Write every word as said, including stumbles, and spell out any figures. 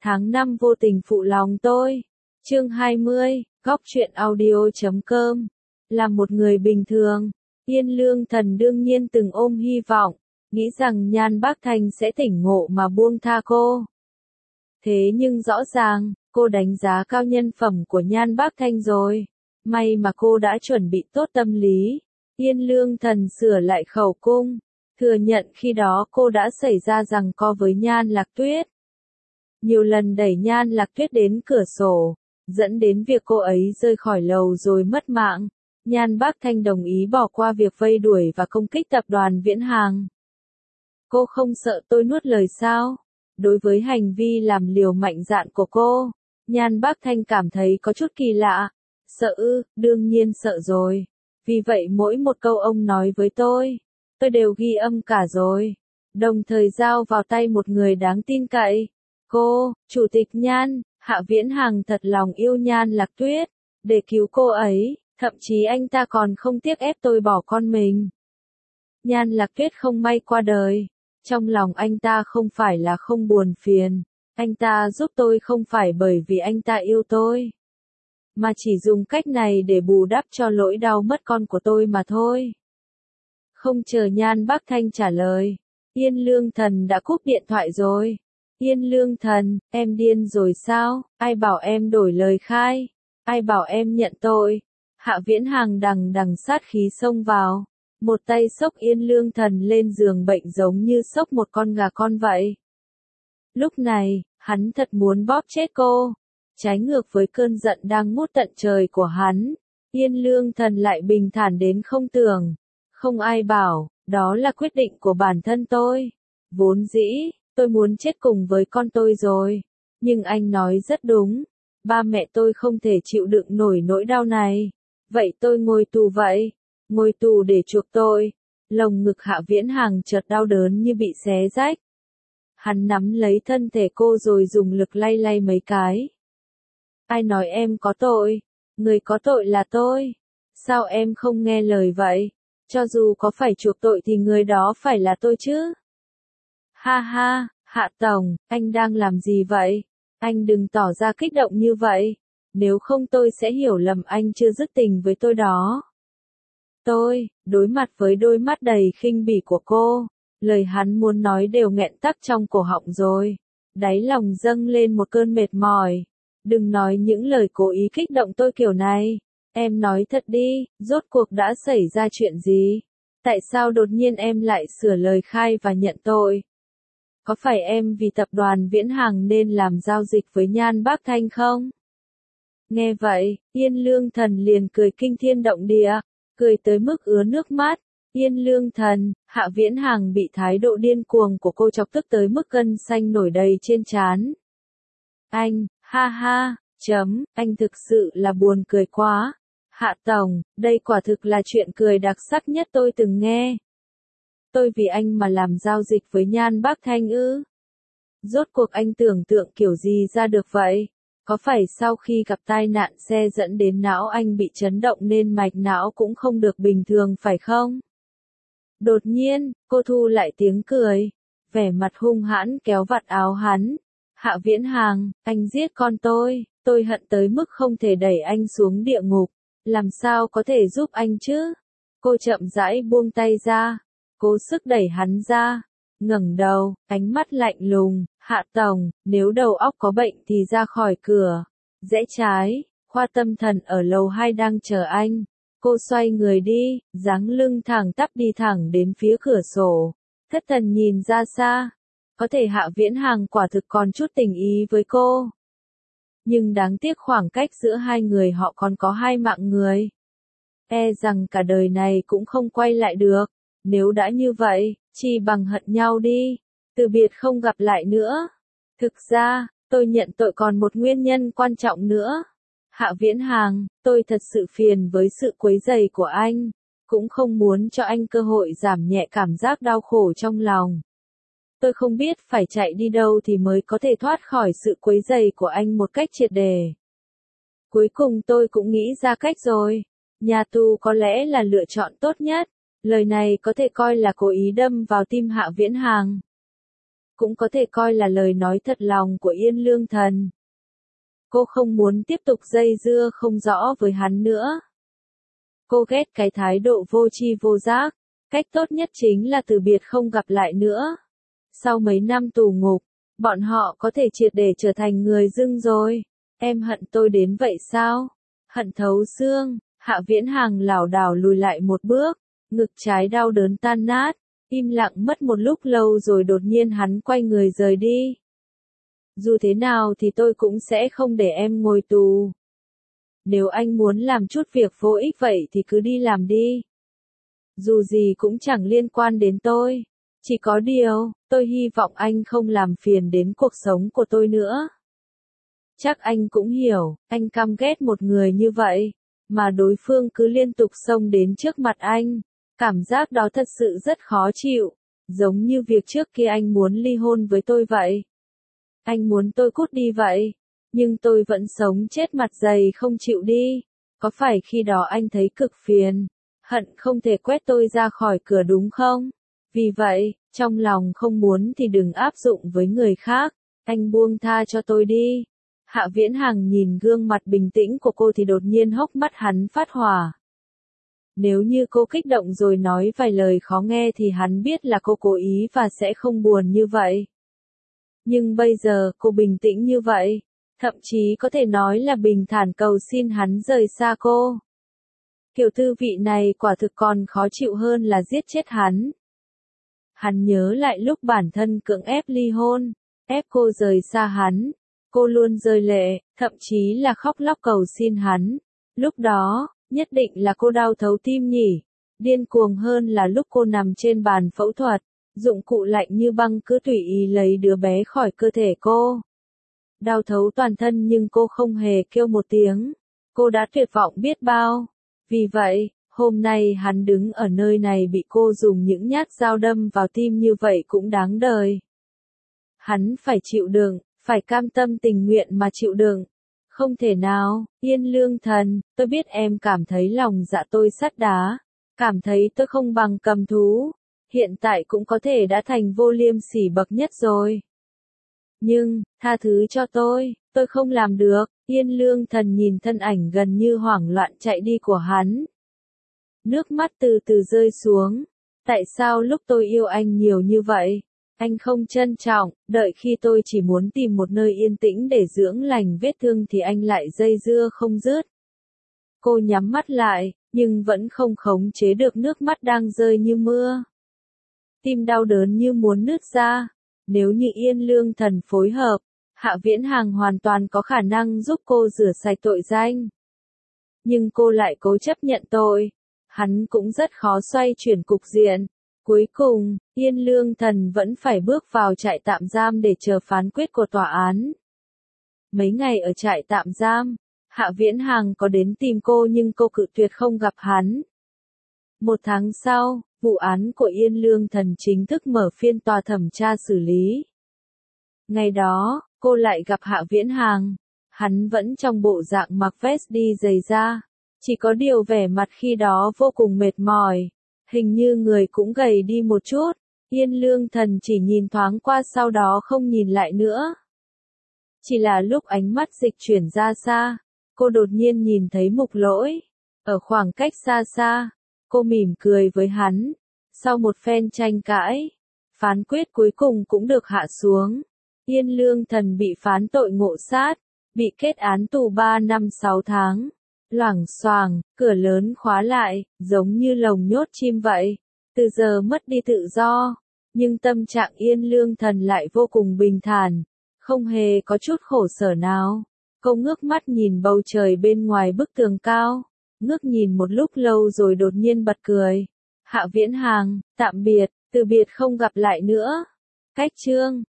Tháng năm vô tình phụ lòng tôi. Chương hai mươi, góc truyện audio.com. Là một người bình thường, Yên Lương Thần đương nhiên từng ôm hy vọng, nghĩ rằng Nhan Bác Thanh sẽ tỉnh ngộ mà buông tha cô. Thế nhưng rõ ràng, cô đánh giá cao nhân phẩm của Nhan Bác Thanh rồi. May mà cô đã chuẩn bị tốt tâm lý. Yên Lương Thần sửa lại khẩu cung, thừa nhận khi đó cô đã xảy ra giằng co với Nhan Lạc Tuyết. Nhiều lần đẩy Nhan Lạc Tuyết đến cửa sổ, dẫn đến việc cô ấy rơi khỏi lầu rồi mất mạng. Nhan Bác Thanh đồng ý bỏ qua việc vây đuổi và công kích tập đoàn Viễn Hàng. Cô không sợ tôi nuốt lời sao? Đối với hành vi làm liều mạnh dạn của cô, Nhan Bác Thanh cảm thấy có chút kỳ lạ. Sợ ư, đương nhiên sợ rồi. Vì vậy mỗi một câu ông nói với tôi, tôi đều ghi âm cả rồi. Đồng thời giao vào tay một người đáng tin cậy. Cô, Chủ tịch Nhan, Hạ Viễn Hàng thật lòng yêu Nhan Lạc Tuyết. Để cứu cô ấy, thậm chí anh ta còn không tiếc ép tôi bỏ con mình. Nhan Lạc Tuyết không may qua đời. Trong lòng anh ta không phải là không buồn phiền. Anh ta giúp tôi không phải bởi vì anh ta yêu tôi, mà chỉ dùng cách này để bù đắp cho lỗi đau mất con của tôi mà thôi. Không chờ Nhan Bác Thanh trả lời, Yên Lương Thần đã cúp điện thoại rồi. Yên Lương Thần, em điên rồi sao? Ai bảo em đổi lời khai? Ai bảo em nhận tội? Hạ Viễn Hàng đằng đằng sát khí xông vào, một tay xốc Yên Lương Thần lên giường bệnh giống như xốc một con gà con vậy. Lúc này, hắn thật muốn bóp chết cô. Trái ngược với cơn giận đang ngút tận trời của hắn, Yên Lương Thần lại bình thản đến không tưởng. Không ai bảo, đó là quyết định của bản thân tôi. Vốn dĩ, tôi muốn chết cùng với con tôi rồi. Nhưng anh nói rất đúng. Ba mẹ tôi không thể chịu đựng nổi nỗi đau này. Vậy tôi ngồi tù vậy. Ngồi tù để chuộc tôi. Lồng ngực Hạ Viễn Hàng chợt đau đớn như bị xé rách. Hắn nắm lấy thân thể cô rồi dùng lực lay lay mấy cái. Ai nói em có tội? Người có tội là tôi. Sao em không nghe lời vậy? Cho dù có phải chuộc tội thì người đó phải là tôi chứ. Ha ha, Hạ Tổng, anh đang làm gì vậy? Anh đừng tỏ ra kích động như vậy. Nếu không tôi sẽ hiểu lầm anh chưa dứt tình với tôi đó. Tôi, đối mặt với đôi mắt đầy khinh bỉ của cô, lời hắn muốn nói đều nghẹn tắc trong cổ họng rồi. Đáy lòng dâng lên một cơn mệt mỏi. Đừng nói những lời cố ý kích động tôi kiểu này. Em nói thật đi, rốt cuộc đã xảy ra chuyện gì? Tại sao đột nhiên em lại sửa lời khai và nhận tội? Có phải em vì tập đoàn Viễn Hàng nên làm giao dịch với Nhan Bác Thanh không? Nghe vậy, Yên Lương Thần liền cười kinh thiên động địa, cười tới mức ứa nước mắt. Yên Lương Thần, Hạ Viễn Hàng bị thái độ điên cuồng của cô chọc tức tới mức gân xanh nổi đầy trên trán. Anh, ha ha, chấm, anh thực sự là buồn cười quá. Hạ Tổng, đây quả thực là chuyện cười đặc sắc nhất tôi từng nghe. Tôi vì anh mà làm giao dịch với Nhan Bác Thanh ư? Rốt cuộc anh tưởng tượng kiểu gì ra được vậy? Có phải sau khi gặp tai nạn xe dẫn đến não anh bị chấn động nên mạch não cũng không được bình thường phải không? Đột nhiên, cô thu lại tiếng cười, vẻ mặt hung hãn kéo vạt áo hắn. Hạ Viễn Hàng, anh giết con tôi, tôi hận tới mức không thể đẩy anh xuống địa ngục. Làm sao có thể giúp anh chứ? Cô chậm rãi buông tay ra, cố sức đẩy hắn ra, ngẩng đầu, ánh mắt lạnh lùng. Hạ Tổng, nếu đầu óc có bệnh thì ra khỏi cửa. Rẽ trái, khoa tâm thần ở lầu hai đang chờ anh. Cô xoay người đi, dáng lưng thẳng tắp đi thẳng đến phía cửa sổ. Thất thần nhìn ra xa. Có thể Hạ Viễn Hàng quả thực còn chút tình ý với cô. Nhưng đáng tiếc khoảng cách giữa hai người họ còn có hai mạng người. E rằng cả đời này cũng không quay lại được. Nếu đã như vậy, chi bằng hận nhau đi. Từ biệt không gặp lại nữa. Thực ra, tôi nhận tội còn một nguyên nhân quan trọng nữa. Hạ Viễn Hàng, tôi thật sự phiền với sự quấy rầy của anh. Cũng không muốn cho anh cơ hội giảm nhẹ cảm giác đau khổ trong lòng. Tôi không biết phải chạy đi đâu thì mới có thể thoát khỏi sự quấy rầy của anh một cách triệt để. Cuối cùng tôi cũng nghĩ ra cách rồi. Nhà tù có lẽ là lựa chọn tốt nhất. Lời này có thể coi là cố ý đâm vào tim Hạ Viễn Hàng. cũng có thể coi là lời nói thật lòng của Yên Lương Thần. Cô không muốn tiếp tục dây dưa không rõ với hắn nữa. Cô ghét cái thái độ vô tri vô giác, cách tốt nhất chính là từ biệt không gặp lại nữa. Sau mấy năm tù ngục, bọn họ có thể triệt để trở thành người dưng rồi. Em hận tôi đến vậy sao? Hận thấu xương. Hạ Viễn Hàng lảo đảo lùi lại một bước, ngực trái đau đớn tan nát, im lặng mất một lúc lâu rồi đột nhiên hắn quay người rời đi. Dù thế nào thì tôi cũng sẽ không để em ngồi tù. Nếu anh muốn làm chút việc vô ích vậy thì cứ đi làm đi. Dù gì cũng chẳng liên quan đến tôi. Chỉ có điều, tôi hy vọng anh không làm phiền đến cuộc sống của tôi nữa. Chắc anh cũng hiểu, anh căm ghét một người như vậy, mà đối phương cứ liên tục xông đến trước mặt anh. Cảm giác đó thật sự rất khó chịu, giống như việc trước kia anh muốn ly hôn với tôi vậy. Anh muốn tôi cút đi vậy, nhưng tôi vẫn sống chết mặt dày không chịu đi. Có phải khi đó anh thấy cực phiền, hận không thể quét tôi ra khỏi cửa đúng không? Vì vậy, trong lòng không muốn thì đừng áp dụng với người khác, anh buông tha cho tôi đi. Hạ Viễn Hàng nhìn gương mặt bình tĩnh của cô thì đột nhiên hốc mắt hắn phát hỏa. Nếu như cô kích động rồi nói vài lời khó nghe thì hắn biết là cô cố ý và sẽ không buồn như vậy. Nhưng bây giờ cô bình tĩnh như vậy, thậm chí có thể nói là bình thản cầu xin hắn rời xa cô. Kiểu thư vị này quả thực còn khó chịu hơn là giết chết hắn. Hắn nhớ lại lúc bản thân cưỡng ép ly hôn, ép cô rời xa hắn. Cô luôn rơi lệ, thậm chí là khóc lóc cầu xin hắn. Lúc đó, nhất định là cô đau thấu tim nhỉ. Điên cuồng hơn là lúc cô nằm trên bàn phẫu thuật, dụng cụ lạnh như băng cứ tùy ý lấy đứa bé khỏi cơ thể cô. Đau thấu toàn thân nhưng cô không hề kêu một tiếng. Cô đã tuyệt vọng biết bao. Vì vậy, hôm nay hắn đứng ở nơi này bị cô dùng những nhát dao đâm vào tim như vậy cũng đáng đời. Hắn phải chịu đựng. Phải cam tâm tình nguyện mà chịu đựng. Không thể nào, Yên Lương Thần, tôi biết em cảm thấy lòng dạ tôi sắt đá, cảm thấy tôi không bằng cầm thú, hiện tại cũng có thể đã thành vô liêm sỉ bậc nhất rồi. Nhưng, tha thứ cho tôi, tôi không làm được. Yên Lương Thần nhìn thân ảnh gần như hoảng loạn chạy đi của hắn. Nước mắt từ từ rơi xuống. Tại sao lúc tôi yêu anh nhiều như vậy? Anh không trân trọng, đợi khi tôi chỉ muốn tìm một nơi yên tĩnh để dưỡng lành vết thương thì anh lại dây dưa không dứt. Cô nhắm mắt lại, nhưng vẫn không khống chế được nước mắt đang rơi như mưa. Tim đau đớn như muốn nứt ra. Nếu như Yên Lương Thần phối hợp, Hạ Viễn Hàng hoàn toàn có khả năng giúp cô rửa sạch tội danh. Nhưng cô lại cố chấp nhận tội. Hắn cũng rất khó xoay chuyển cục diện. Cuối cùng, Yên Lương Thần vẫn phải bước vào trại tạm giam để chờ phán quyết của tòa án. Mấy ngày ở trại tạm giam, Hạ Viễn Hàng có đến tìm cô nhưng cô cự tuyệt không gặp hắn. Một tháng sau, vụ án của Yên Lương Thần chính thức mở phiên tòa thẩm tra xử lý. Ngày đó, cô lại gặp Hạ Viễn Hàng. Hắn vẫn trong bộ dạng mặc vest đi giày da. Chỉ có điều vẻ mặt khi đó vô cùng mệt mỏi. Hình như người cũng gầy đi một chút. Yên Lương Thần chỉ nhìn thoáng qua sau đó không nhìn lại nữa. Chỉ là lúc ánh mắt dịch chuyển ra xa, cô đột nhiên nhìn thấy Mục Lỗi. Ở khoảng cách xa xa, cô mỉm cười với hắn. Sau một phen tranh cãi, phán quyết cuối cùng cũng được hạ xuống. Yên Lương Thần bị phán tội ngộ sát, bị kết án tù ba năm sáu tháng. Loảng xoảng, cửa lớn khóa lại, giống như lồng nhốt chim vậy. Từ giờ mất đi tự do, nhưng tâm trạng Yên Lương Thần lại vô cùng bình thản, không hề có chút khổ sở nào. Cô ngước mắt nhìn bầu trời bên ngoài bức tường cao, ngước nhìn một lúc lâu rồi đột nhiên bật cười. Hạ Viễn Hàng, tạm biệt, từ biệt không gặp lại nữa. Cách chương